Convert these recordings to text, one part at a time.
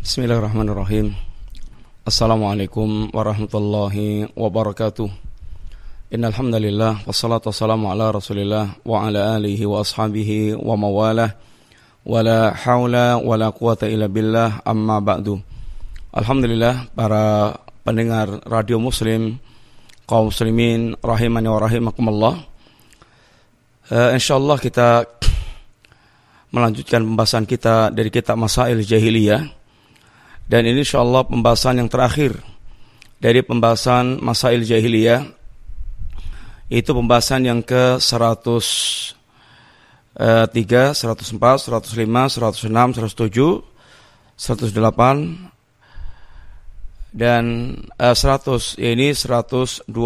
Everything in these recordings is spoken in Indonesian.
Bismillahirrahmanirrahim. Assalamualaikum warahmatullahi wabarakatuh. Innal hamdalillah wassalatu wassalamu ala Rasulillah wa ala alihi wa ashabihi wa mawalah. Wala haula wala quwata illa billah, amma ba'du. Alhamdulillah, para pendengar radio Muslim, kaum muslimin rahimani wa rahimakumullah. Insyaallah kita melanjutkan pembahasan kita dari kitab Masail Jahiliyah. Dan ini insyaallah pembahasan yang terakhir dari pembahasan Masail Jahiliyah. Itu pembahasan yang ke-103, 104, 105, 106, 107, 108 dan 100. Ini 123, 124,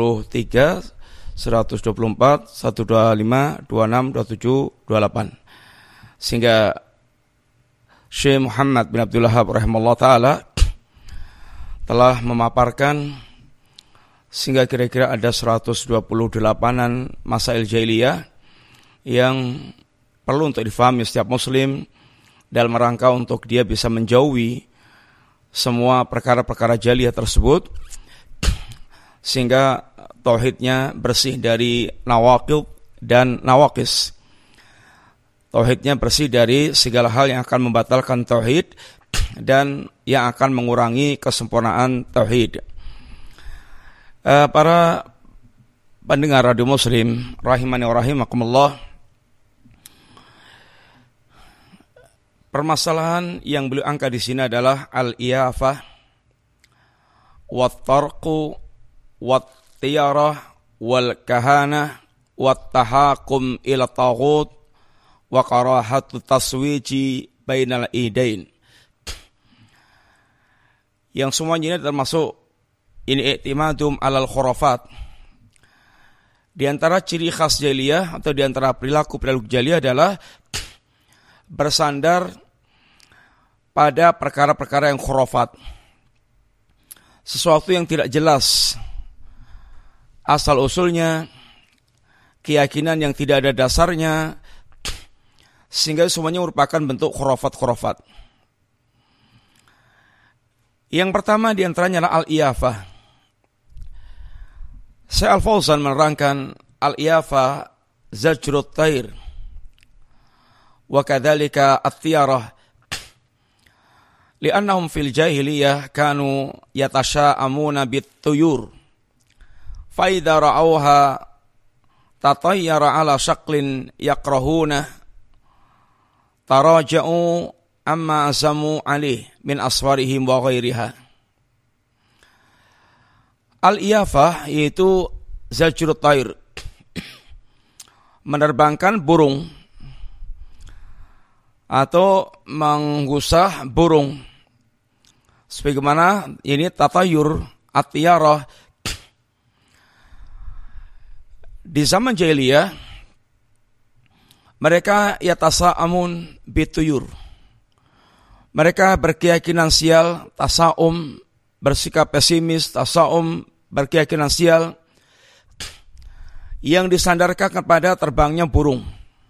125, 26, 27, 28. Sehingga Syekh Muhammad bin Abdul Wahhab rahimahullah ta'ala telah memaparkan sehingga kira-kira ada 128-an masail jahiliyah yang perlu untuk difahami setiap muslim dalam rangka untuk dia bisa menjauhi semua perkara-perkara jahiliyah tersebut sehingga tauhidnya bersih dari nawaqid dan nawaqis. Tauhidnya bersih dari segala hal yang akan membatalkan tauhid dan yang akan mengurangi kesempurnaan tauhid. Para pendengar radio Muslim rahimani wa rahimakumullah, permasalahan yang beliau angkat di sini adalah al-iyafah wat-tarqu wat-tiyarah wal-kahanah wat-tahakum ila taghut wa karahatu taswiji bainal idain. Yang semuanya ini termasuk ini i'timadum alal khurafat. Di antara ciri khas jahiliyah atau di antara perilaku jahiliyah adalah bersandar pada perkara-perkara yang khurafat. Sesuatu yang tidak jelas asal usulnya, keyakinan yang tidak ada dasarnya, sehingga semuanya merupakan bentuk khurafat-khurafat. Yang pertama di antaranya adalah al-iyafah. Syekh Al-Fauzan menerangkan al-iyafah zajrut tair wa kadzalika at-tiyarah li'annahum fil jahiliyah kanu yatasha'amuna bit-tuyur fa idza ra'awha tatayyara ala shaklin yakrahuna taraja'u amma azamu alih min aswarihim wa ghairiha. Al-iyafah yaitu zajrut tair, menerbangkan burung atau menggusah burung. Sebagaimana ini tatayur at-tiyarah di zaman jahiliyah, mereka yatasa'amun bituyur. Mereka berkeyakinan sial, tasa'um, bersikap pesimis, tasa'um, berkeyakinan sial, yang disandarkan kepada terbangnya burung.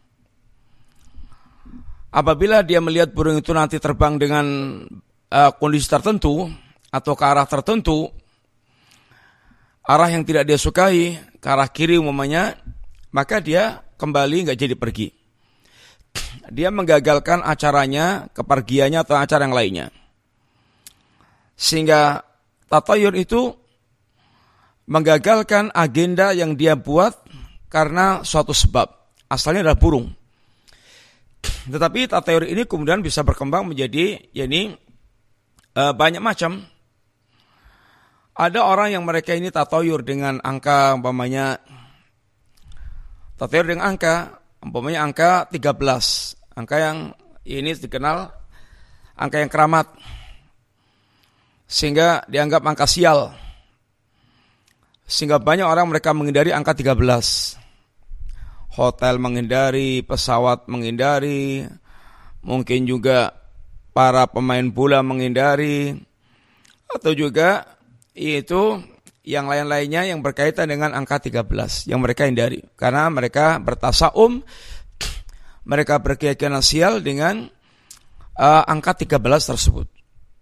Apabila dia melihat burung itu nanti terbang dengan kondisi tertentu atau ke arah tertentu, arah yang tidak dia sukai, ke arah kiri umpamanya, maka dia kembali nggak jadi pergi. Dia menggagalkan acaranya, kepergiannya atau acara yang lainnya. Sehingga tatayur itu menggagalkan agenda yang dia buat karena suatu sebab. Asalnya adalah burung. Tetapi tatayur ini kemudian bisa berkembang menjadi banyak macam. Ada orang yang mereka ini tatayur dengan angka umpamanya tatayur dengan umpamanya angka 13. Angka yang ini dikenal angka yang keramat. Sehingga dianggap angka sial. Sehingga banyak orang mereka menghindari angka 13. Hotel menghindari, pesawat menghindari, mungkin juga para pemain bola menghindari, atau juga itu yang lain-lainnya yang berkaitan dengan angka 13 yang mereka hindari. Karena mereka bertasaum, mereka berkeyakinan sial dengan angka 13 tersebut.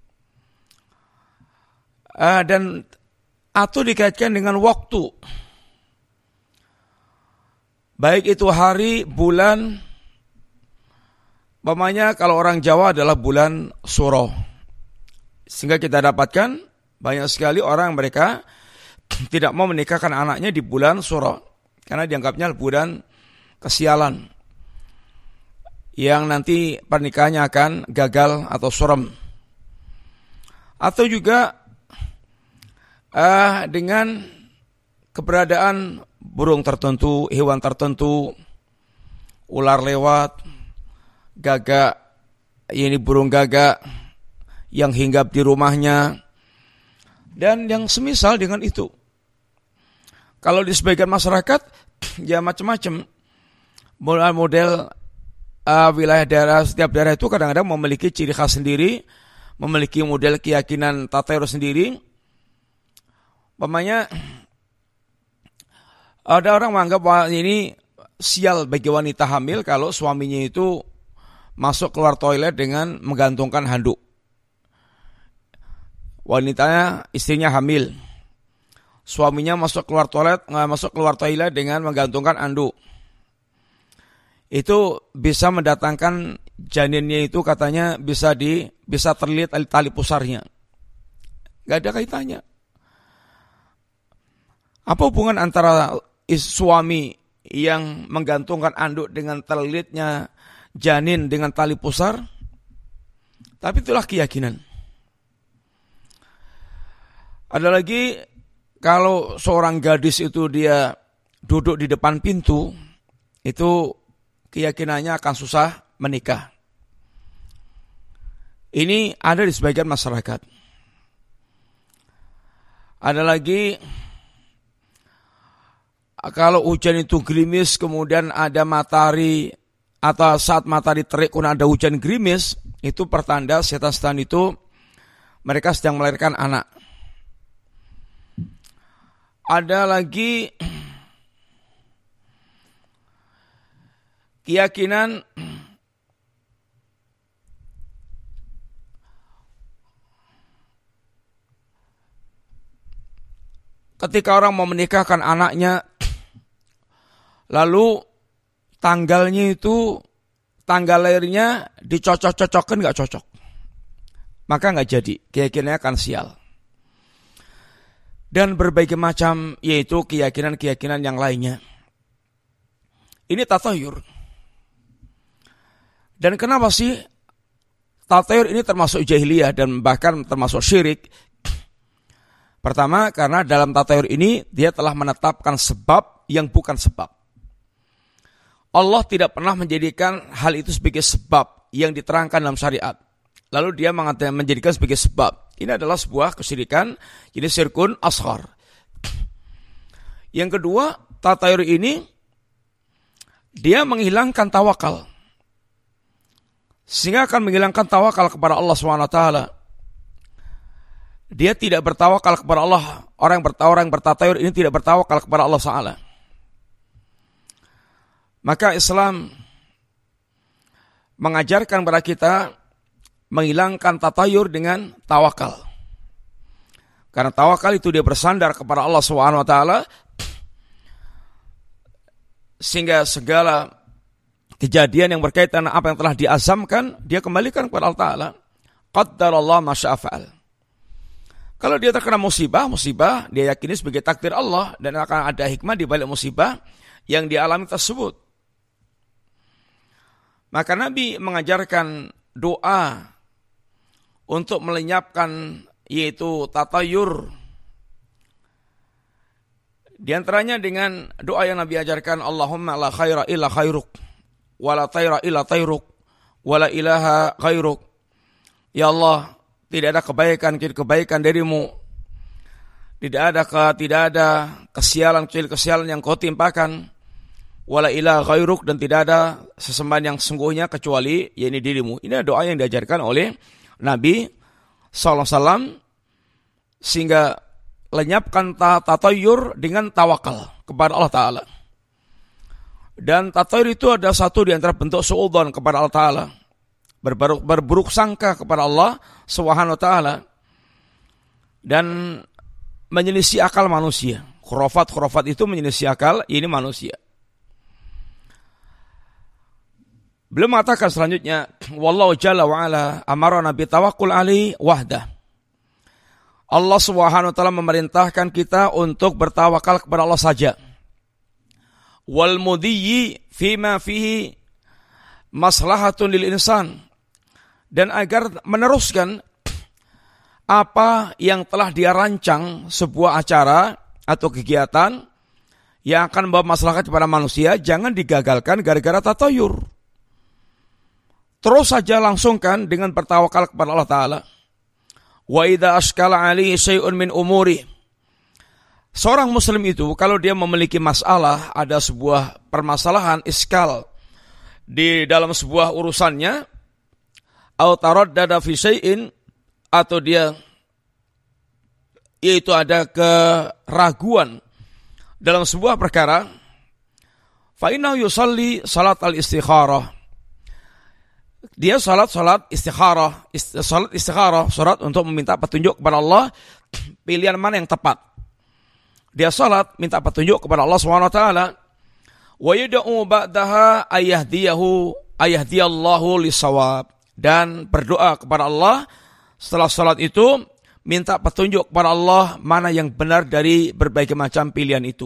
Dan atau dikaitkan dengan waktu, baik itu hari, bulan. Umpamanya kalau orang Jawa adalah bulan Suro, sehingga kita dapatkan banyak sekali orang mereka tidak mau menikahkan anaknya di bulan Suro karena dianggapnya bulan kesialan yang nanti pernikahannya akan gagal atau suram. Atau juga dengan keberadaan burung tertentu, hewan tertentu, ular lewat, gagak, ini burung gagak yang hinggap di rumahnya, dan yang semisal dengan itu. Kalau di sebagian masyarakat, ya macam-macam. Model wilayah daerah, setiap daerah itu kadang-kadang memiliki ciri khas sendiri, memiliki model keyakinan tatayur sendiri. Umpamanya ada orang menganggap bahwa ini sial bagi wanita hamil kalau suaminya itu masuk keluar toilet dengan menggantungkan handuk. Wanitanya, istrinya hamil, suaminya masuk keluar toilet dengan menggantungkan handuk. Itu bisa mendatangkan janinnya itu katanya bisa terlihat tali pusarnya. Gak ada kaitannya. Apa hubungan antara suami yang menggantungkan anduk dengan terlilitnya janin dengan tali pusar? Tapi itulah keyakinan. Ada lagi, kalau seorang gadis itu dia duduk di depan pintu, itu keyakinannya akan susah menikah. Ini ada di sebagian masyarakat. Ada lagi, kalau hujan itu gerimis, kemudian ada matahari, atau saat matahari terik kemudian ada hujan gerimis, itu pertanda setan-setan itu mereka sedang melahirkan anak. Ada lagi keyakinan ketika orang mau menikahkan anaknya, lalu tanggalnya itu, tanggal lahirnya dicocok-cocokkan, gak cocok, maka gak jadi, keyakinannya akan sial. Dan berbagai macam, yaitu keyakinan-keyakinan yang lainnya. Ini tatayur. Dan kenapa sih tatayur ini termasuk jahiliyah dan bahkan termasuk syirik? Pertama, karena dalam tatayur ini dia telah menetapkan sebab yang bukan sebab. Allah tidak pernah menjadikan hal itu sebagai sebab yang diterangkan dalam syariat. Lalu dia menjadikan sebagai sebab. Ini adalah sebuah kesyirikan, jadi syirkun ashar. Yang kedua, tatayur ini dia menghilangkan tawakal. Sehingga akan menghilangkan tawakal kepada Allah SWT. Dia tidak bertawakal kepada Allah. Orang yang bertatayur ini tidak bertawakal kepada Allah SWT. Maka Islam mengajarkan kepada kita menghilangkan tatayur dengan tawakal. Karena tawakal itu dia bersandar kepada Allah SWT, sehingga segala kejadian yang berkaitan dengan apa yang telah diazamkan, dia kembalikan kepada Allah Ta'ala. Qaddarallah ma syaa fa'al. Kalau dia terkena musibah, dia yakini sebagai takdir Allah dan akan ada hikmah di balik musibah yang dialami tersebut. Maka Nabi mengajarkan doa untuk melenyapkan, yaitu tatayur. Di antaranya dengan doa yang Nabi ajarkan, Allahumma la khaira illa khairuk, wa la tayra illa tayruk, wa la ilaha khairuk. Ya Allah, tidak ada kebaikan darimu. Tidak ada kesialan yang kau timpakan. Wala ilaha ghairuk, dan tidak ada sesembahan yang sesungguhnya kecuali yakni dirimu. Ini doa yang diajarkan oleh Nabi SAW, sehingga lenyapkan tatayur dengan tawakal kepada Allah Ta'ala. Dan tatayur itu ada satu di antara bentuk suudzon kepada Allah Ta'ala, berburuk sangka kepada Allah Subhanahu wa Ta'ala. dan menyelisih akal manusia. Khurafat itu menyelisih akal ini manusia. Beliau mengatakan selanjutnya, wallahu jalla wa ala amarana bi tawakkul alaihi wahdah. Allah Subhanahu wa taala memerintahkan kita untuk bertawakal kepada Allah saja. Wal mudiyyi fima fihi maslahatun lil insan, dan agar meneruskan apa yang telah dia rancang, sebuah acara atau kegiatan yang akan membawa maslahat kepada manusia, jangan digagalkan gara-gara tatayur. Terus saja langsungkan dengan bertawakal kepada Allah Ta'ala. Wa idza ashkala alaihi syai'un min umuri. Seorang muslim itu kalau dia memiliki masalah, ada sebuah permasalahan iskal di dalam sebuah urusannya, au taraddada fi syai'in, atau dia yaitu ada keraguan dalam sebuah perkara, fa innahu yusalli salat al-istikharah. Dia salat istikharah, salat untuk meminta petunjuk kepada Allah, pilihan mana yang tepat. Dia salat minta petunjuk kepada Allah Subhanahu wa taala. Wa yad'u ba'daha ayahdiyallahu lisawab, dan berdoa kepada Allah setelah salat itu, minta petunjuk kepada Allah mana yang benar dari berbagai macam pilihan itu.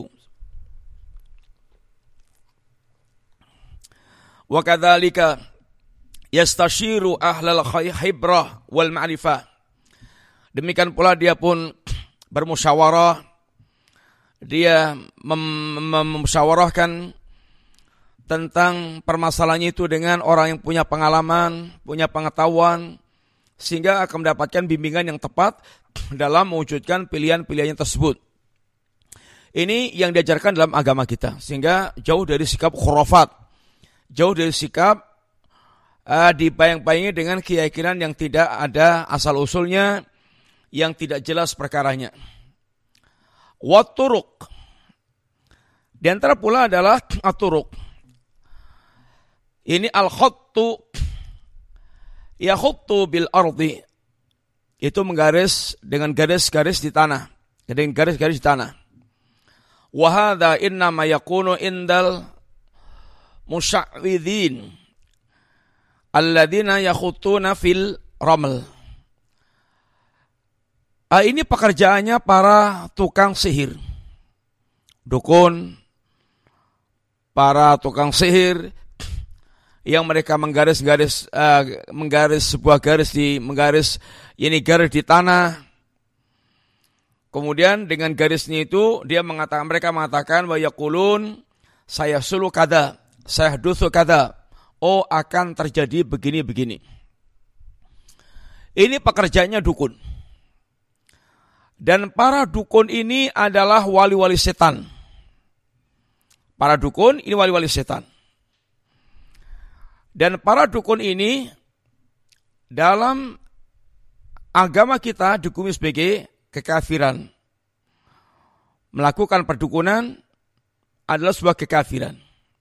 Wa kadzalika yastashiru ahlal khibrah wal ma'rifah. Demikian pula dia pun bermusyawarah, dia memusyawarahkan tentang permasalahannya itu dengan orang yang punya pengalaman, punya pengetahuan, sehingga akan mendapatkan bimbingan yang tepat dalam mewujudkan pilihan-pilihannya tersebut. Ini yang diajarkan dalam agama kita, sehingga jauh dari sikap khurafat, jauh dari sikap dibayang-bayangi dengan keyakinan yang tidak ada asal-usulnya, yang tidak jelas perkaranya. Wat-turuq, di antara pula adalah at-turuq. Ini al-khattu yakhuttu bil ardi, itu menggaris dengan garis-garis di tanah, dengan garis-garis di tanah. Wa hadza inna ma yakunu indal musya'widin alladzina yakhuttuna fil raml. Ini pekerjaannya para tukang sihir, dukun, para tukang sihir yang mereka menggaris sebuah garis di tanah. Kemudian dengan garisnya itu mereka mengatakan wa yaqulun sayasulu kada, sayahdutsu kada, akan terjadi begini-begini. Ini pekerjaannya dukun. Dan para dukun ini adalah wali-wali setan. Para dukun ini wali-wali setan. Dan para dukun ini dalam agama kita dihukumi sebagai kekafiran. Melakukan perdukunan adalah sebuah kekafiran.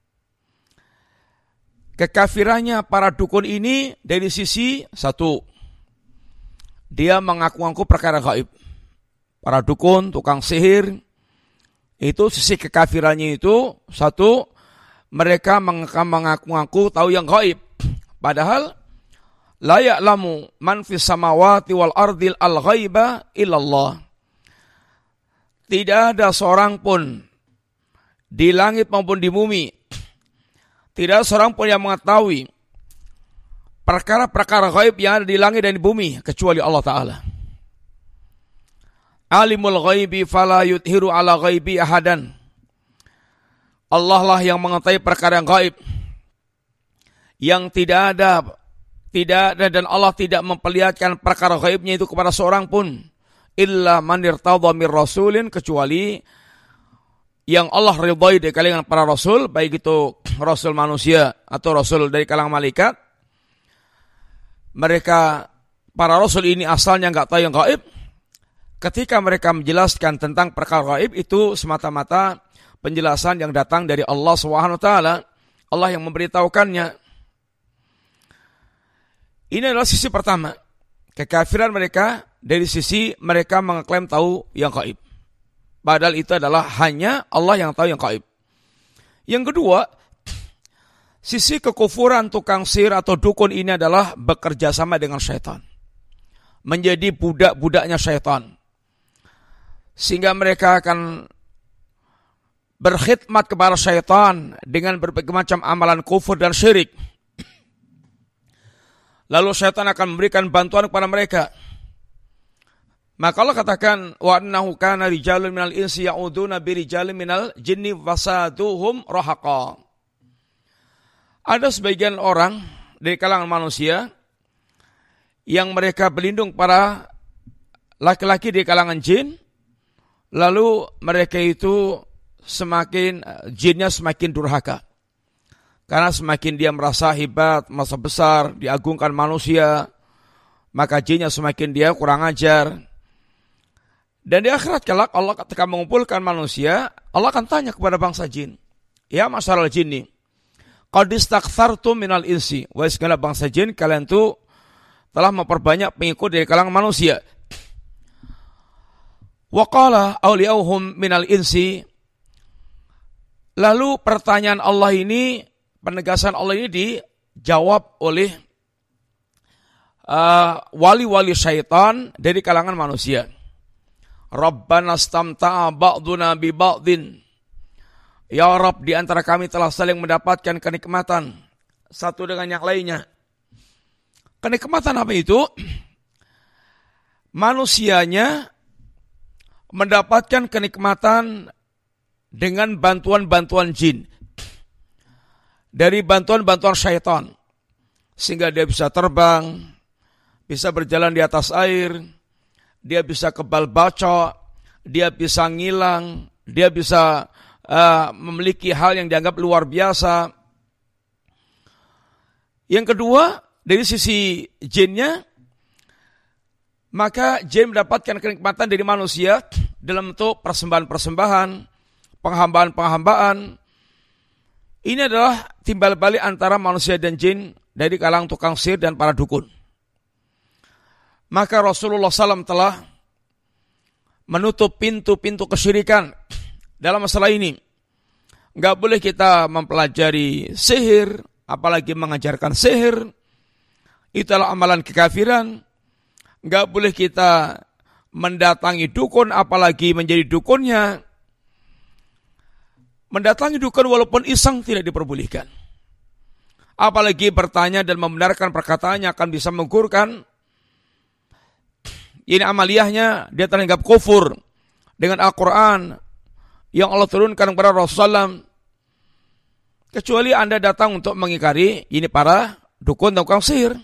Kekafirannya para dukun ini dari sisi satu, dia mengaku-ngaku perkara gaib. Para dukun, tukang sihir, itu sisi kekafirannya itu satu, mereka mengaku-ngaku tahu yang gaib. Padahal la ya'lamu man fis samawati wal ardil al ghaiba illallah. Tidak ada seorang pun di langit maupun di bumi, tidak seorang pun yang mengetahui perkara-perkara gaib yang ada di langit dan di bumi kecuali Allah Ta'ala. Alimul ghaibi fala yudhiru ala ghaibi ahadan. Allah lah yang mengetahui perkara yang gaib, yang tidak ada dan Allah tidak memperlihatkan perkara gaibnya itu kepada seorang pun. Illa man irtadha mir rasulin, kecuali yang Allah ridhai dari kalangan para rasul, baik itu rasul manusia atau rasul dari kalangan malaikat. Mereka, para rasul ini asalnya enggak tahu yang gaib. Ketika mereka menjelaskan tentang perkara gaib, itu semata-mata penjelasan yang datang dari Allah SWT. Allah yang memberitahukannya. Ini adalah sisi pertama. Kekafiran mereka dari sisi mereka mengklaim tahu yang gaib. Padahal itu adalah hanya Allah yang tahu yang gaib. Yang kedua, sisi kekufuran tukang sihir atau dukun ini adalah bekerja sama dengan syaitan. Menjadi budak-budaknya syaitan. Sehingga mereka akan berkhidmat kepada syaitan dengan berbagai macam amalan kufur dan syirik. Lalu syaitan akan memberikan bantuan kepada mereka. Maka Allah katakan, wa annahu kana rijalun minal insi ya'uduna birijalin minal jinni fasaduhum rahaqa. Ada sebagian orang dari kalangan manusia yang mereka berlindung para laki-laki di kalangan jin, lalu mereka itu jinnya semakin durhaka. Karena semakin dia merasa hebat, merasa besar, diagungkan manusia, maka jinnya semakin dia kurang ajar. Dan di akhirat kelak Allah ketika mengumpulkan manusia, Allah akan tanya kepada bangsa jin, ya masyarul jinni, qad istaktsartum minal insi, wahai segala bangsa jin, kalian tuh telah memperbanyak pengikut dari kalangan manusia. Wa qala awliyauhum minal insi, lalu pertanyaan Allah ini, penegasan Allah ini dijawab oleh wali-wali syaitan dari kalangan manusia. Rabbana stamta'a ba'duna bi ba'din. Ya Rabb, di antara kami telah saling mendapatkan kenikmatan satu dengan yang lainnya. Kenikmatan apa itu? Manusianya mendapatkan kenikmatan dengan bantuan-bantuan jin. Dari bantuan-bantuan syaitan. Sehingga dia bisa terbang, bisa berjalan di atas air, dia bisa kebal bacok, dia bisa ngilang, dia bisa memiliki hal yang dianggap luar biasa. Yang kedua, dari sisi jinnya, maka jin mendapatkan kenikmatan dari manusia dalam bentuk persembahan-persembahan, penghambaan-penghambaan. Ini adalah timbal balik antara manusia dan jin dari kalangan tukang sihir dan para dukun. Maka Rasulullah SAW telah menutup pintu-pintu kesyirikan dalam masalah ini. Enggak boleh kita mempelajari sihir, apalagi mengajarkan sihir. Itulah amalan kekafiran. Enggak boleh kita mendatangi dukun, apalagi menjadi dukunnya. Mendatangi dukun walaupun iseng tidak diperbolehkan. Apalagi bertanya dan membenarkan perkataannya akan bisa menggugurkan. Ini amaliyahnya, dia teranggap kufur dengan Al-Quran yang Allah turunkan kepada Rasulullah. Kecuali Anda datang untuk mengingkari ini para dukun dan tukang sihir.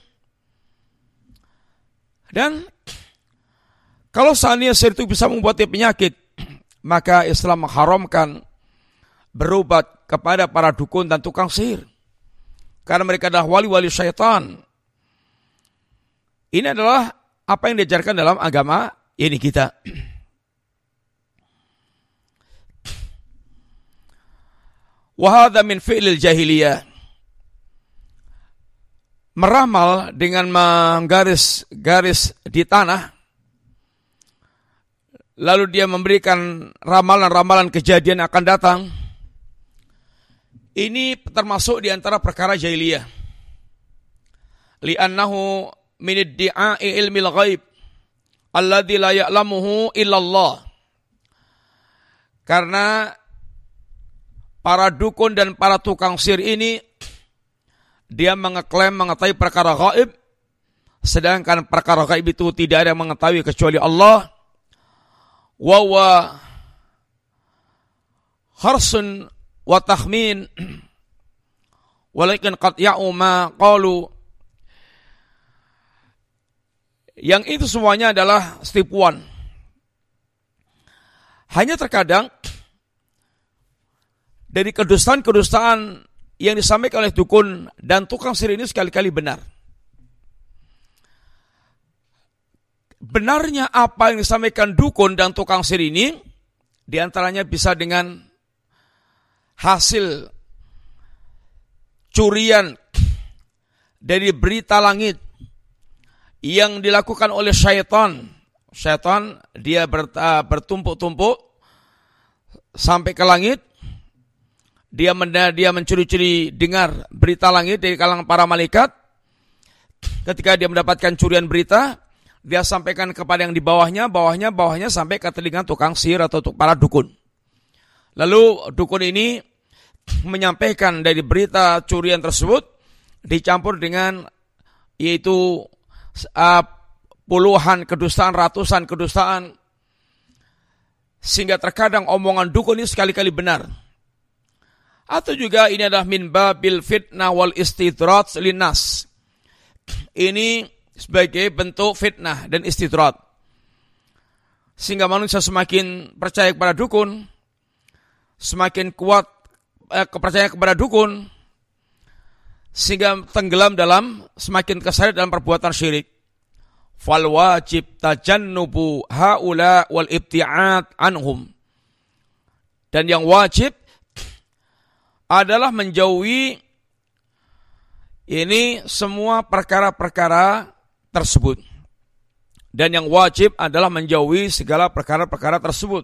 Dan kalau seandainya sihir itu bisa membuat penyakit, maka Islam mengharamkan berobat kepada para dukun dan tukang sihir. Karena mereka adalah wali-wali syaitan. Ini adalah apa yang diajarkan dalam agama ini kita. Wa hadza min fi'lil jahiliyah. Meramal dengan menggaris-garis di tanah. Lalu dia memberikan ramalan-ramalan kejadian akan datang. Ini termasuk di antara perkara jahiliyah. Li'annahu min iddi'a'i ilmil ghaib alladzi la ya'lamuhu illallah. Karena para dukun dan para tukang sihir ini dia mengeklaim mengetahui perkara gaib, sedangkan perkara gaib itu tidak ada yang mengetahui kecuali Allah. Wa huwa harsun wa takhmin walakin qad ya'u ma qalu. Yang itu semuanya adalah tipuan. Hanya terkadang dari kedustaan-kedustaan yang disampaikan oleh dukun dan tukang sihir ini sekali-kali benar. Benarnya apa yang disampaikan dukun dan tukang sihir ini, diantaranya bisa dengan hasil curian dari berita langit yang dilakukan oleh syaitan Syaitan dia bertumpuk-tumpuk sampai ke langit. Dia mencuri-curi dengar berita langit dari kalangan para malaikat. Ketika dia mendapatkan curian berita, dia sampaikan kepada yang di bawahnya sampai ke telinga tukang sihir atau para dukun. Lalu dukun ini menyampaikan dari berita curian tersebut dicampur dengan yaitu puluhan kedustaan, ratusan kedustaan, sehingga terkadang omongan dukun ini sekali-kali benar. Atau juga ini adalah min babil fitnah wal istidraj linnas. Ini sebagai bentuk fitnah dan istidraj, sehingga manusia semakin percaya kepada dukun, semakin kuat kepercayaan kepada dukun, sehingga tenggelam semakin keseret dalam perbuatan syirik. Fal wajib tajannubu haula wal ibti'ad anhum. Dan yang wajib adalah menjauhi ini semua perkara-perkara tersebut. Dan yang wajib adalah menjauhi segala perkara-perkara tersebut.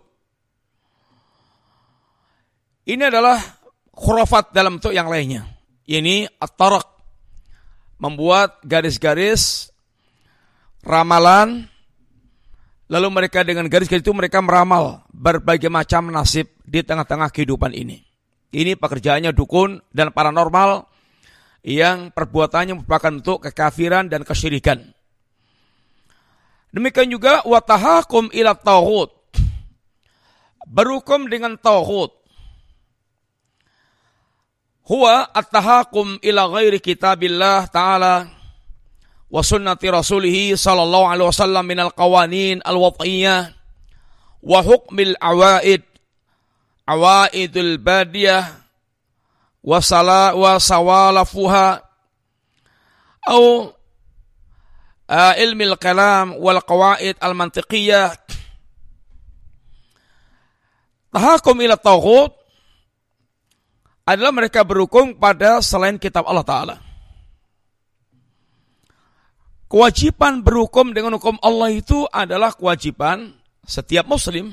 Ini adalah khurafat dalam bentuk yang lainnya. Ini at-taraq, membuat garis-garis ramalan, lalu mereka dengan garis-garis itu mereka meramal berbagai macam nasib di tengah-tengah kehidupan ini. Ini pekerjaannya dukun dan paranormal yang perbuatannya merupakan bentuk kekafiran dan kesyirikan. Demikian juga watahakum ila tauhid, berhukum dengan tauhid. Huwa at-tahakum ila ghairi kitabillah ta'ala wa sunnati rasulih sallallahu alaihi wasallam minal qawanin al-wad'iyyah wa hukmil awaidul badiyah wa sawalafuha au ilmil kalam wal qawaid al-mantiqiyah. Tahakum ila tauhid adalah mereka berhukum pada selain kitab Allah Ta'ala. Kewajiban berhukum dengan hukum Allah itu adalah kewajiban setiap muslim.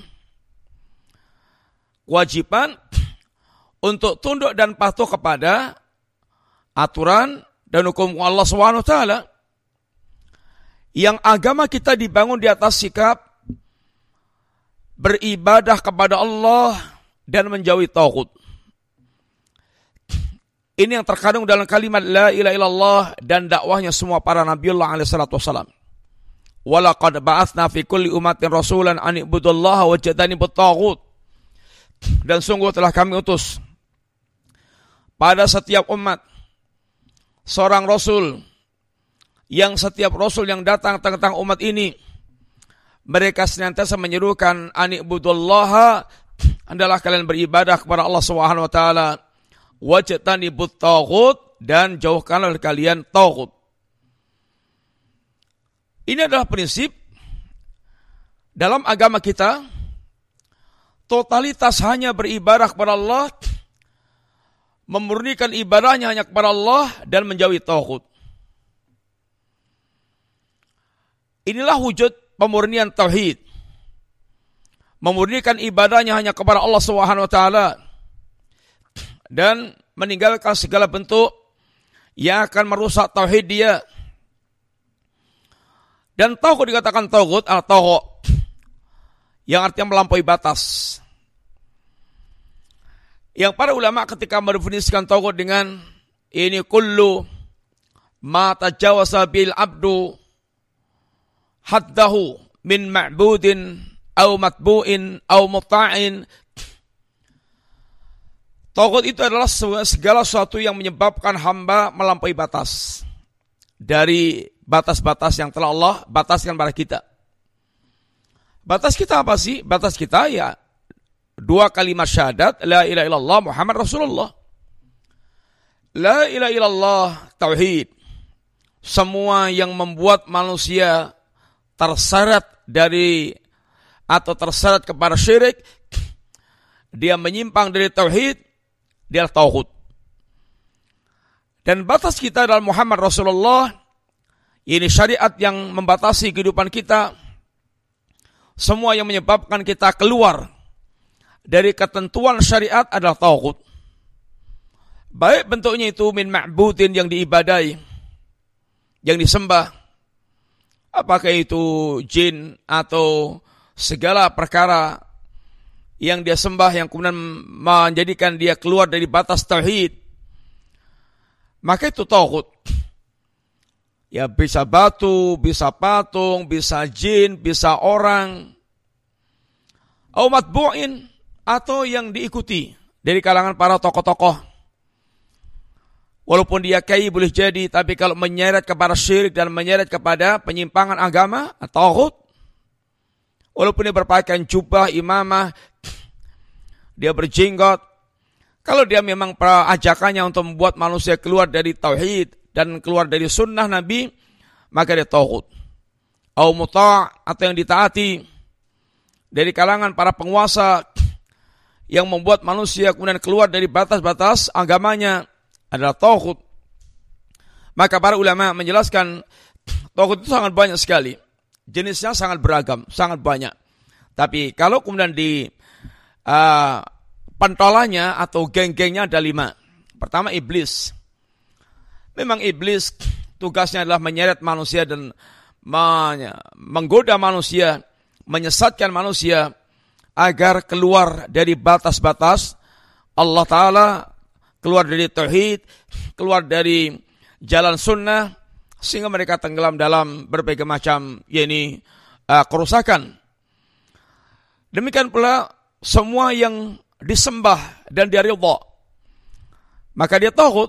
Kewajiban untuk tunduk dan patuh kepada aturan dan hukum Allah SWT. Yang agama kita dibangun di atas sikap beribadah kepada Allah dan menjauhi taghut. Ini yang terkandung dalam kalimat la ilaha illallah dan dakwahnya semua para nabiullah alaihi salatu wasalam. Walaqad ba'atsna fi kulli ummatin rasulan an ibudullaha wajtanibut taghut. Dan sungguh telah kami utus pada setiap umat seorang rasul, yang setiap rasul yang datang tentang umat ini mereka senantiasa menyerukan an ibudullaha, adalah kalian beribadah kepada Allah Subhanahu wa taala, wajtanibut taghut, dan jauhkanlah dari kalian taghut. Ini adalah prinsip dalam agama kita. Totalitas hanya beribadah kepada Allah, memurnikan ibadahnya hanya kepada Allah, dan menjauhi taghut. Inilah wujud pemurnian tauhid. Memurnikan ibadahnya hanya kepada Allah Subhanahu wa taala dan meninggalkan segala bentuk yang akan merusak tauhid dia. Dan taghut dikatakan taghut al-tagha, yang artinya melampaui batas. Yang para ulama ketika mendefinisikan taghut dengan ini kullu ma tajawaza bil abdu haddahu min ma'budin au matbu'in au muta'in. Taghut itu adalah segala sesuatu yang menyebabkan hamba melampaui batas dari batas-batas yang telah Allah bataskan pada kita. Batas kita apa sih? Batas kita ya 2 kalimat syahadat, la ilaha illallah Muhammad Rasulullah. La ilaha illallah tauhid. Semua yang membuat manusia terseret dari atau terseret kepada syirik, dia menyimpang dari tauhid, dia taghut. Dan batas kita adalah Muhammad Rasulullah. Ini syariat yang membatasi kehidupan kita. semua yang menyebabkan kita keluar dari ketentuan syariat adalah taghut. Baik bentuknya itu min ma'budin yang diibadai, yang disembah, apakah itu jin atau segala perkara yang dia sembah yang kemudian menjadikan dia keluar dari batas tauhid, maka itu taghut. Ya bisa batu, bisa patung, bisa jin, bisa orang, au matbu'in, atau yang diikuti dari kalangan para tokoh-tokoh. Walaupun dia kiai boleh jadi, tapi kalau menyeret kepada syirik dan menyeret kepada penyimpangan agama, taghut. Walaupun dia berpakaian jubah, imamah, dia berjenggot, kalau dia memang ajakannya untuk membuat manusia keluar dari tauhid dan keluar dari sunnah Nabi, maka dia taghut. Au muta', atau yang ditaati dari kalangan para penguasa yang membuat manusia kemudian keluar dari batas-batas agamanya, adalah taghut. Maka para ulama menjelaskan taghut itu sangat banyak sekali. Jenisnya sangat beragam, sangat banyak. Tapi kalau kemudian di pentolannya atau geng-gengnya ada 5. Pertama, iblis. Memang iblis tugasnya adalah menyeret manusia dan menggoda manusia, menyesatkan manusia agar keluar dari batas-batas Allah Ta'ala, keluar dari tauhid, keluar dari jalan sunnah, sehingga mereka tenggelam dalam berbagai macam kerusakan. Demikian pula semua yang disembah dan dia ridha, maka dia taghut.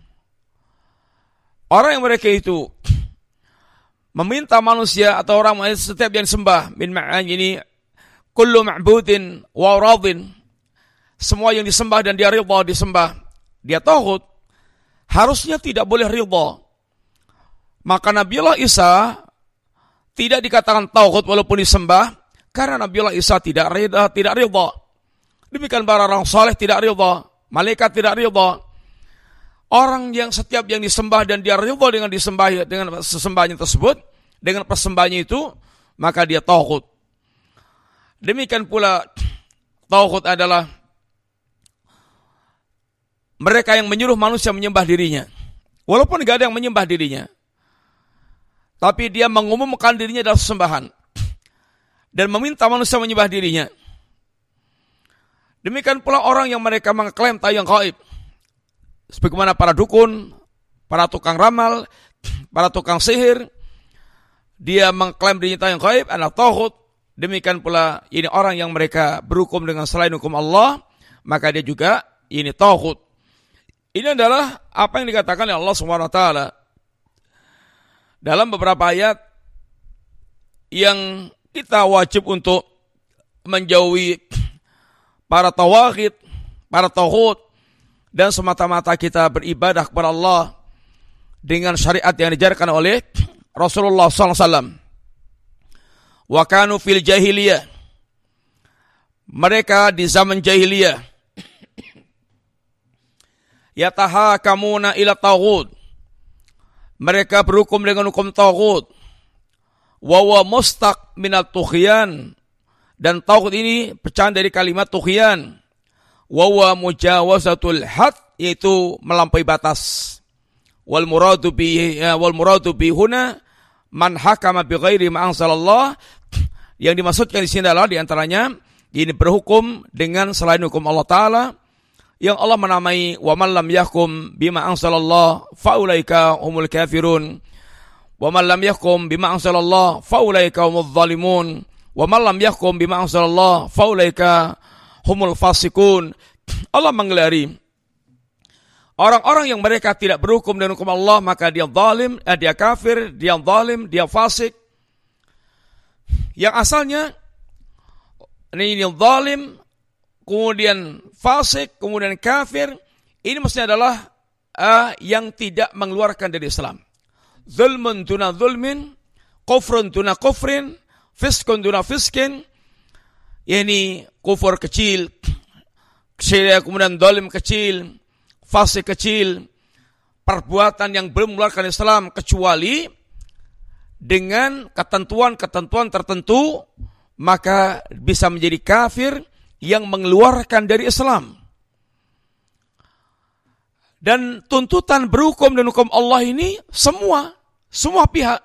Orang yang mereka itu meminta manusia atau orang setiap yang disembah min ma'ani kullu ma'budin wa radin, semua yang disembah dan dia ridha disembah, dia taghut. Harusnya tidak boleh ridha. Maka Nabiullah Isa tidak dikatakan taghut walaupun disembah, karena Nabiullah Isa tidak ridha. Demikian para orang saleh tidak ridha, malaikat tidak ridha. Orang yang setiap yang disembah dan dia ridha dengan disembah, dengan sesembahnya tersebut, dengan persembahannya itu, maka dia taghut. Demikian pula taghut adalah mereka yang menyuruh manusia menyembah dirinya. Walaupun tidak ada yang menyembah dirinya, tapi dia mengumumkan dirinya dalam sesembahan dan meminta manusia menyembah dirinya. Demikian pula orang yang mereka mengklaim tayang gaib, sebagaimana para dukun, para tukang ramal, para tukang sihir, dia mengklaim dirinya tayang gaib adalah taghut. Demikian pula ini orang yang mereka berhukum dengan selain hukum Allah, maka dia juga ini taghut. Ini adalah apa yang dikatakan oleh Allah SWT dalam beberapa ayat yang kita wajib untuk menjauhi para tawaghit, para taghut, dan semata-mata kita beribadah kepada Allah dengan syariat yang diajarkan oleh Rasulullah SAW. Wa kanu fil jahiliyah, mereka di zaman jahiliyah, yatahakamuna ila taghut, mereka berhukum dengan hukum taghut. Wa huwa mustaq minat tughyan, dan taghut ini pecahan dari kalimat tughyan. Wa huwa mujawazatul had, yaitu melampaui batas. Wal muradu bi huna man hakama bi ghairi ma anzalallah, yang dimaksudkan di sini adalah di antaranya ini berhukum dengan selain hukum Allah Ta'ala, yang Allah menamai wa man lam yahkum bima anzalallah faulaika humul kafirun, wa man lam yahkum bima anzalallah faulaika humuz zalimun, wa man lam yahkum bima anzalallah faulaika humul fasikun. Allah menggelari orang-orang yang mereka tidak berhukum dengan hukum Allah, maka dia zalim, dia kafir, dia zalim, dia fasik. Yang asalnya ini zalim, kemudian fasik, kemudian kafir, ini maksudnya adalah yang tidak mengeluarkan dari Islam. Zulmun duna zulmin, kufrun duna kufrin, fiskun duna fiskin. Ini kufur kecil, kemudian zalim kecil, fasik kecil, perbuatan yang belum mengeluarkan Islam kecuali dengan ketentuan-ketentuan tertentu, maka bisa menjadi kafir yang mengeluarkan dari Islam. Dan tuntutan berhukum dan hukum Allah ini semua pihak.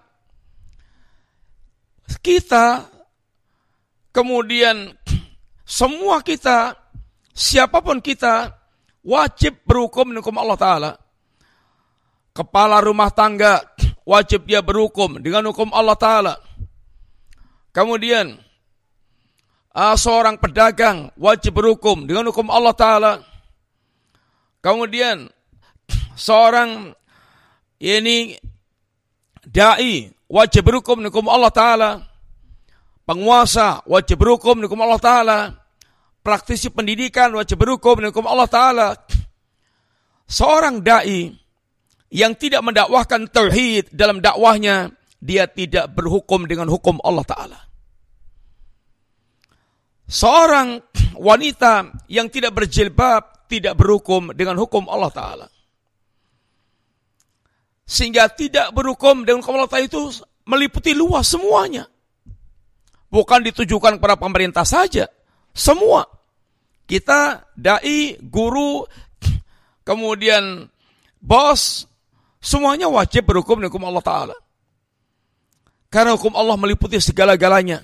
Kita, kemudian semua kita, siapapun kita, wajib berhukum dengan hukum Allah Ta'ala. Kepala rumah tangga, wajib dia berhukum dengan hukum Allah Ta'ala. Kemudian, seorang pedagang wajib berhukum dengan hukum Allah Ta'ala. Kemudian, seorang da'i wajib berhukum dengan hukum Allah Ta'ala. Penguasa wajib berhukum dengan hukum Allah Ta'ala. Praktisi pendidikan wajib berhukum dengan hukum Allah Ta'ala. Seorang da'i yang tidak mendakwahkan tauhid dalam dakwahnya, dia tidak berhukum dengan hukum Allah Ta'ala. Seorang wanita yang tidak berjilbab tidak berhukum dengan hukum Allah Ta'ala. Sehingga tidak berhukum dengan hukum Allah Ta'ala itu meliputi luas semuanya. Bukan ditujukan kepada pemerintah saja. Semua. Kita, da'i, guru, kemudian bos, semuanya wajib berhukum dengan hukum Allah Ta'ala. Karena hukum Allah meliputi segala-galanya.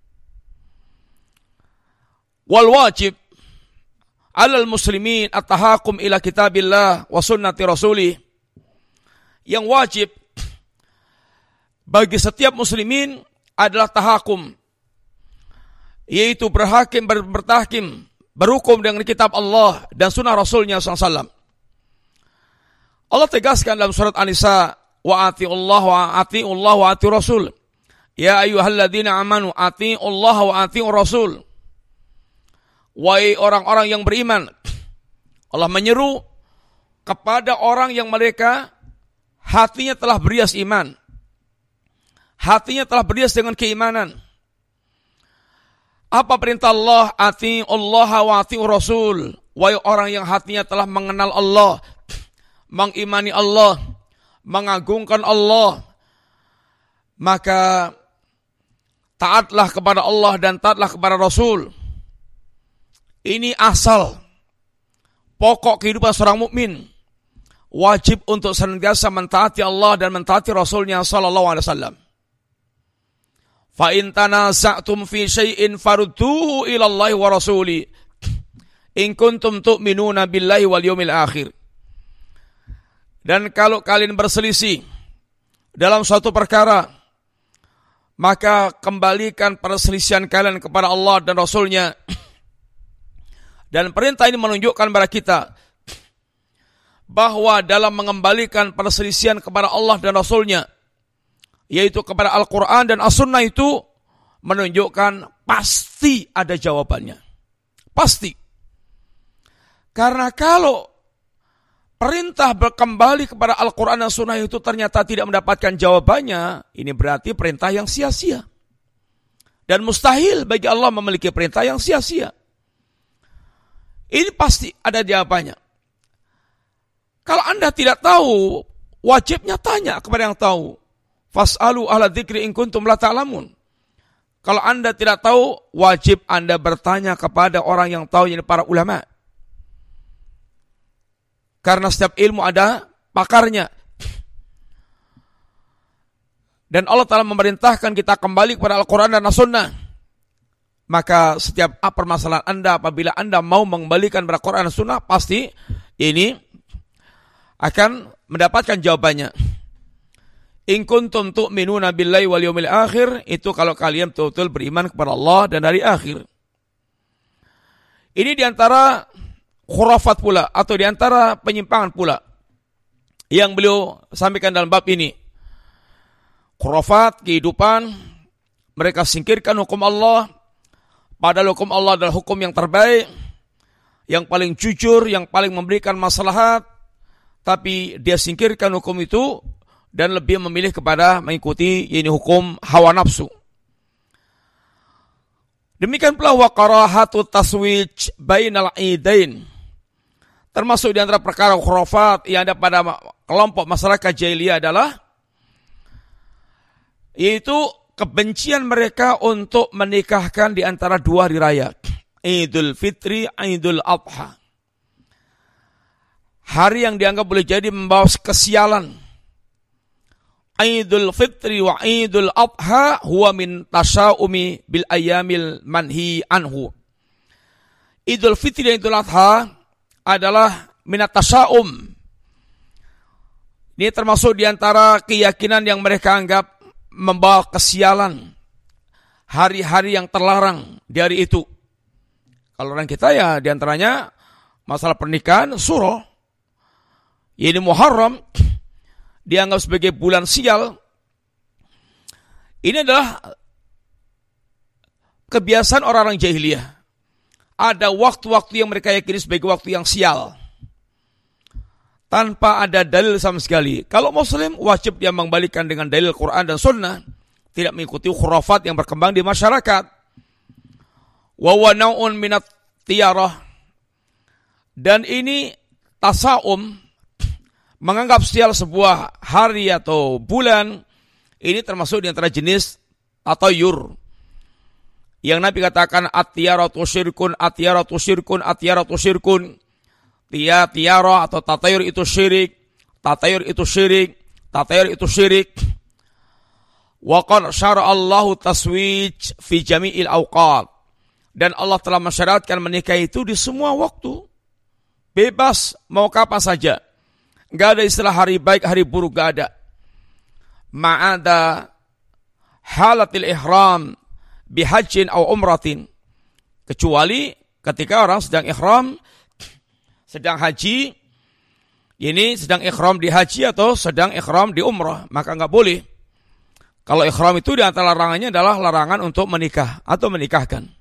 Wal wajib alal muslimin at-tahakum ila kitabillah wa sunnati rasulih. Yang wajib bagi setiap muslimin adalah tahakum, yaitu bertahkim, berhukum dengan kitab Allah dan sunnah Rasulnya SAW. Allah tegaskan dalam surat An-Nisa, wa ati'ullah wa ati'ur rasul. Ya ayyuhalladzina amanu ati'ullah wa ati'ur rasul. Wahai orang-orang yang beriman, Allah menyeru kepada orang yang mereka hatinya telah berhias iman. Hatinya telah berhias dengan keimanan. Apa perintah Allah? Ati'ullah wa ati'ur rasul. Wahai orang yang hatinya telah mengenal Allah, mengimani Allah, mengagungkan Allah, maka taatlah kepada Allah dan taatlah kepada Rasul. Ini asal pokok kehidupan seorang mukmin. Wajib untuk senantiasa mentaati Allah dan mentaati Rasulnya sallallahu alaihi wasallam. Fa in tanaza'tum fi syai'in farudduhu ila Allah wa rasuli in kuntum tu'minuna billahi wal yawmil akhir. Dan kalau kalian berselisih dalam suatu perkara, maka kembalikan perselisihan kalian kepada Allah dan Rasulnya. Dan perintah ini menunjukkan kepada kita bahwa dalam mengembalikan perselisihan kepada Allah dan Rasulnya, yaitu kepada Al-Quran dan As-Sunnah, itu menunjukkan pasti ada jawabannya. Pasti. Karena kalau perintah kembali kepada Al-Quran dan Sunnah itu ternyata tidak mendapatkan jawabannya, ini berarti perintah yang sia-sia. Dan mustahil bagi Allah memiliki perintah yang sia-sia. Ini pasti ada jawabannya. Kalau Anda tidak tahu, wajibnya tanya kepada yang tahu. Fas'alu ahla dzikri in kuntum la ta'lamun. Kalau Anda tidak tahu, wajib Anda bertanya kepada orang yang tahu, yaitu para ulama. Karena setiap ilmu ada pakarnya. Dan Allah telah memerintahkan kita kembali kepada Al-Quran dan As-Sunnah. Maka setiap permasalahan Anda, apabila Anda mau mengembalikan kepada Al-Quran dan As-Sunnah, pasti ini akan mendapatkan jawabannya. In kuntum tu'minuna billahi wal yawmil akhir, itu kalau kalian betul-betul beriman kepada Allah dan hari akhir. Ini diantara khurafat pula, atau diantara penyimpangan pula yang beliau sampaikan dalam bab ini. Khurafat kehidupan, mereka singkirkan hukum Allah, padahal hukum Allah adalah hukum yang terbaik, yang paling jujur, yang paling memberikan maslahat, tapi dia singkirkan hukum itu dan lebih memilih kepada mengikuti ini hukum hawa nafsu. Demikian pula wa karahatu taswij bainal idain. Termasuk di antara perkara khurafat yang ada pada kelompok masyarakat jahiliyah adalah yaitu kebencian mereka untuk menikahkan di antara dua hari raya, Idul Fitri, Idul Adha. Hari yang dianggap boleh jadi membawa kesialan. Idul Fitri wa Idul Adha huwa min tasya'umi bil ayyamil manhi anhu. Idul Fitri dan Idul Adha adalah minat tasya'um. Ini termasuk di antara keyakinan yang mereka anggap membawa kesialan. Hari-hari yang terlarang di hari itu. Kalau orang kita ya di antaranya masalah pernikahan, Suro. Ini Muharram dianggap sebagai bulan sial. Ini adalah kebiasaan orang-orang jahiliyah. Ada waktu-waktu yang mereka yakini sebagai waktu yang sial, tanpa ada dalil sama sekali. Kalau Muslim wajib dia mengembalikan dengan dalil Quran dan Sunnah, tidak mengikuti khurafat yang berkembang di masyarakat. Wa huwa naw'un minat tiyarah. Dan ini tasa'um, menganggap sial sebuah hari atau bulan, ini termasuk di antara jenis tatayur. Yang Nabi katakan at-tiyaratu syirkun, at-tiyaratu syirkun, at-tiyaratu syirkun. Tiara atau tatayur itu syirik, tatayur itu syirik, tatayur itu syirik. Wa qad syara'allahu taswij fi jami'il awqat. Dan Allah telah mensyaratkan menikah itu di semua waktu. Bebas mau kapan saja. Gak ada istilah hari baik, hari buruk, gak ada. Ma'ada halatil ihram bihajjin atau umratin. Kecuali ketika orang sedang ihram, sedang haji, ini sedang ihram di haji atau sedang ihram di umrah, maka gak boleh. Kalau ihram itu di antara larangannya adalah larangan untuk menikah atau menikahkan.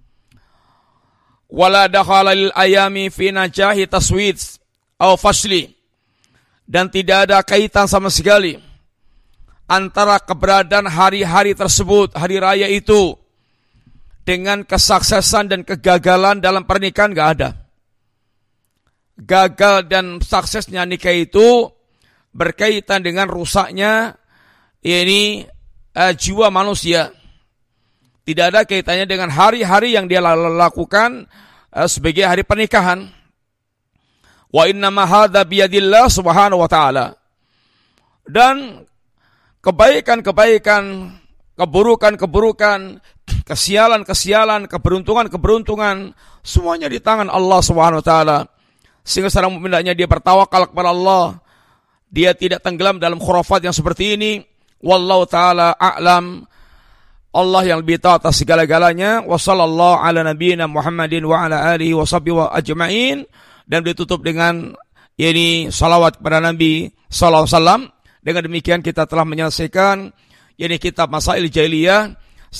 Wala dakhala lil ayami fi najahi taswid atau fasli. Dan tidak ada kaitan sama sekali antara keberadaan hari-hari tersebut, hari raya itu, dengan kesuksesan dan kegagalan dalam pernikahan, gak ada. Gagal dan suksesnya nikah itu berkaitan dengan rusaknya jiwa manusia. Tidak ada kaitannya dengan hari-hari yang dia lakukan sebagai hari pernikahan. Wa innama hadza biyadillah subhanahu wa ta'ala. Dan kebaikan-kebaikan, keburukan-keburukan, kesialan-kesialan, keberuntungan-keberuntungan, semuanya di tangan Allah subhanahu wa ta'ala. Sehingga seorang mukmin hendaknya dia bertawakal kepada Allah. Dia tidak tenggelam dalam khurafat yang seperti ini. Wallahu ta'ala a'lam. Allah yang lebih tahu atas segala-galanya. Wa sallallahu ala nabiyyina Muhammadin wa ala alihi wa sahbihi wa ajma'in. Dan ditutup dengan salawat kepada Nabi sallallahu alaihi wasallam. Dengan demikian kita telah menyelesaikan kitab Masail Jahiliyah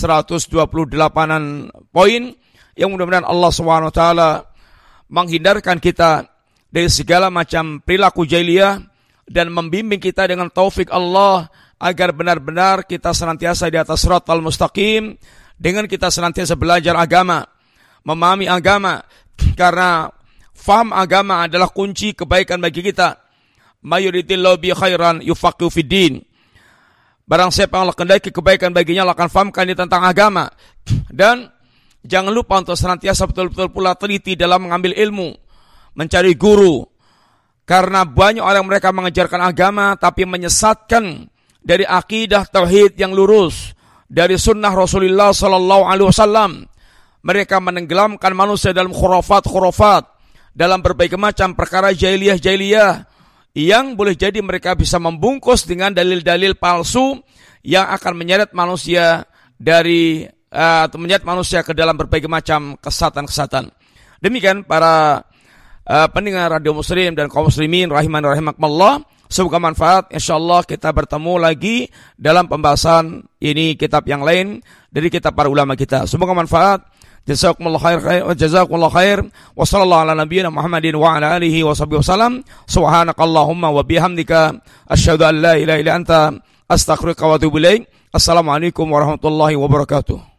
128-an poin yang mudah-mudahan Allah Subhanahu wa taala menghindarkan kita dari segala macam perilaku jahiliyah dan membimbing kita dengan taufik Allah agar benar-benar kita senantiasa di atas shiratal mustaqim dengan kita senantiasa belajar agama, memahami agama, karena faham agama adalah kunci kebaikan bagi kita. Mayuridillahu bi khairan yufaqihu fid din. Barang siapa yang Allah kehendaki kebaikan baginya, Allah akan fahamkan dia tentang agama. Dan jangan lupa untuk senantiasa betul-betul pula teliti dalam mengambil ilmu, mencari guru. Karena banyak orang mereka mengajarkan agama tapi menyesatkan dari akidah tauhid yang lurus, dari sunnah Rasulullah sallallahu alaihi wasallam. Mereka menenggelamkan manusia dalam khurafat-khurafat, dalam berbagai macam perkara jahiliyah-jahiliyah yang boleh jadi mereka bisa membungkus dengan dalil-dalil palsu yang akan menyeret manusia dari atau menyeret manusia ke dalam berbagai macam kesatan-kesatan. Demikian para pendengar radio Muslim dan kaum muslimin rahiman rahimakumullah, semoga manfaat. Insyaallah kita bertemu lagi dalam pembahasan ini kitab yang lain dari kitab para ulama kita. Semoga manfaat. Jazakumullah khair wa jazakumullah khair wa sallallahu ala nabiyyina Muhammadin wa ala alihi wa sahbihi wasallam. Subhanakallahumma wa bihamdika asyhadu an la ilaha illa anta astaghfiruka wa atubu ilaik. Assalamualaikum warahmatullahi wabarakatuh.